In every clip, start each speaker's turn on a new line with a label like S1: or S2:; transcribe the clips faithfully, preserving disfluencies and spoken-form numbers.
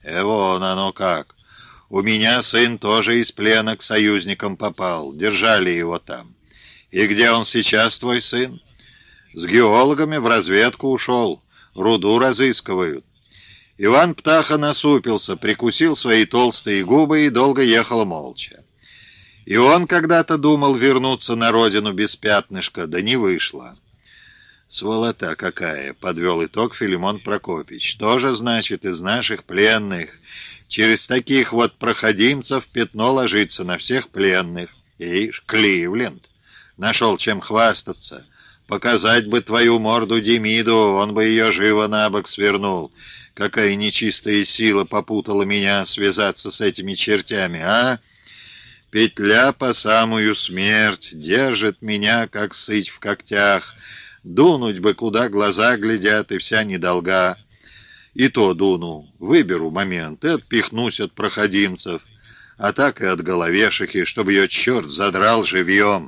S1: Э, вон оно как. У меня сын тоже из плена к союзникам попал. Держали его там. И где он сейчас, твой сын? С геологами в разведку ушел. Руду разыскивают. Иван Птаха насупился, прикусил свои толстые губы и долго ехал молча. И он когда-то думал вернуться на родину без пятнышка, да не вышло. «Сволота какая!» — подвел итог Филимон Прокопич. «Тоже, значит, из наших пленных. Через таких вот проходимцев пятно ложится на всех пленных. Ишь, Кливленд! Нашел чем хвастаться. Показать бы твою морду Демиду, он бы ее живо на бок свернул. Какая нечистая сила попутала меня связаться с этими чертями, а? Петля по самую смерть держит меня, как сыть в когтях. Дунуть бы, куда глаза глядят, и вся недолга. И то дуну, выберу момент и отпихнусь от проходимцев, а так и от головешихи, чтобы ее черт задрал живьем».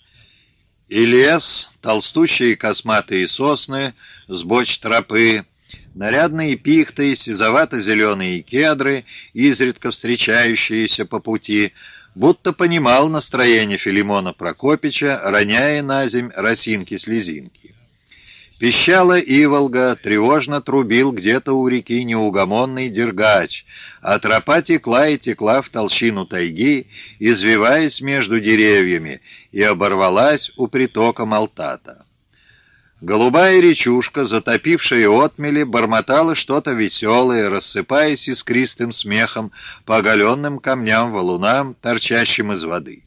S1: И лес, толстущие косматые сосны, сбоч тропы, нарядные пихты, сизовато-зеленые кедры, изредка встречающиеся по пути, будто понимал настроение Филимона Прокопича, роняя на земь росинки-слезинки. Пищала иволга, тревожно трубил где-то у реки неугомонный дергач, а тропа текла и текла в толщину тайги, извиваясь между деревьями, и оборвалась у притока Малтата. Голубая речушка, затопившая отмели, бормотала что-то веселое, рассыпаясь искристым смехом по оголенным камням-валунам, торчащим из воды.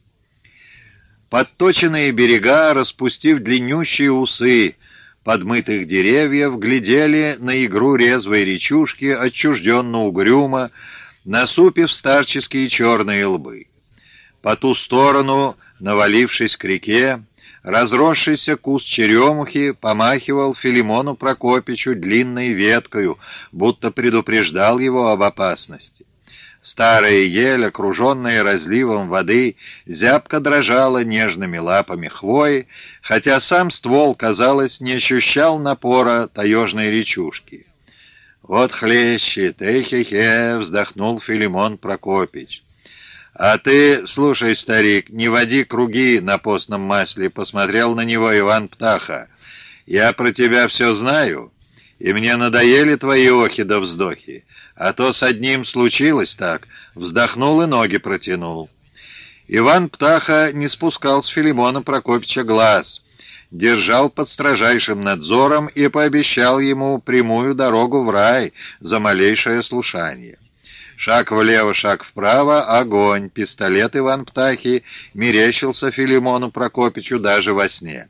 S1: Подточенные берега, распустив длиннющие усы подмытых деревьев, глядели на игру резвой речушки, отчужденно угрюмо, насупив старческие черные лбы. По ту сторону, навалившись к реке, разросшийся куст черемухи помахивал Филимону Прокопичу длинной веткою, будто предупреждал его об опасности. Старая ель, окруженная разливом воды, зябко дрожала нежными лапами хвои, хотя сам ствол, казалось, не ощущал напора таежной речушки. «Вот хлещет, эй-хе-хе!» — вздохнул Филимон Прокопич. «А ты, слушай, старик, не води круги на постном масле», — посмотрел на него Иван Птаха. «Я про тебя все знаю, и мне надоели твои охи да вздохи. А то с одним случилось так, вздохнул и ноги протянул». Иван Птаха не спускал с Филимона Прокопича глаз, держал под строжайшим надзором и пообещал ему прямую дорогу в рай за малейшее слушание. Шаг влево, шаг вправо, огонь. Пистолет Иван Птахи мерещился Филимону Прокопичу даже во сне.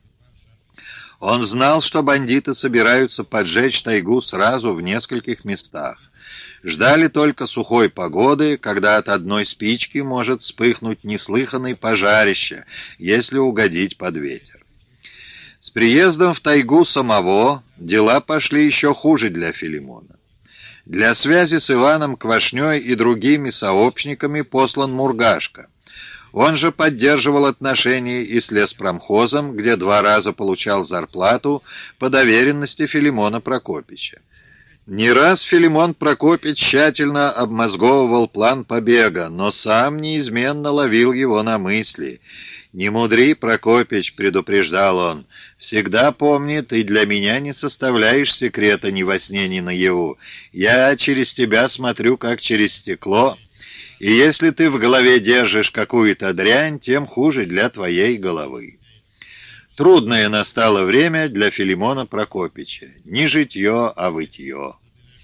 S1: Он знал, что бандиты собираются поджечь тайгу сразу в нескольких местах. Ждали только сухой погоды, когда от одной спички может вспыхнуть неслыханное пожарище, если угодить под ветер. С приездом в тайгу самого дела пошли еще хуже для Филимона. Для связи с Иваном Квашней и другими сообщниками послан Мургашка. Он же поддерживал отношения и с леспромхозом, где два раза получал зарплату по доверенности Филимона Прокопича. Не раз Филимон Прокопич тщательно обмозговывал план побега, но сам неизменно ловил его на мысли. «Не мудри, Прокопич», — предупреждал он, — «всегда помни, ты для меня не составляешь секрета ни во сне, ни наяву. Я через тебя смотрю, как через стекло, и если ты в голове держишь какую-то дрянь, тем хуже для твоей головы». Трудное настало время для Филимона Прокопича. Не житье, а вытье.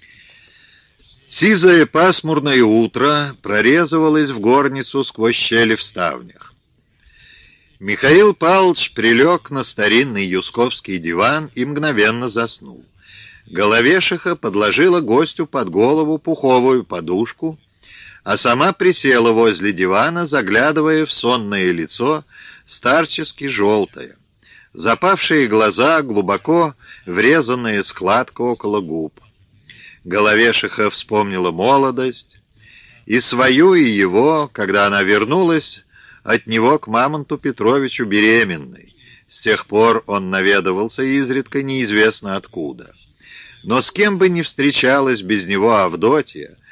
S1: Сизое пасмурное утро прорезывалось в горницу сквозь щели в ставнях. Михаил Павлович прилег на старинный юсковский диван и мгновенно заснул. Головешиха подложила гостю под голову пуховую подушку, а сама присела возле дивана, заглядывая в сонное лицо, старчески желтое. Запавшие глаза, глубоко врезанная складка около губ. Головешиха вспомнила молодость, и свою, и его, когда она вернулась от него к Мамонту Петровичу беременной. С тех пор он наведывался изредка неизвестно откуда. Но с кем бы ни встречалась без него Авдотья,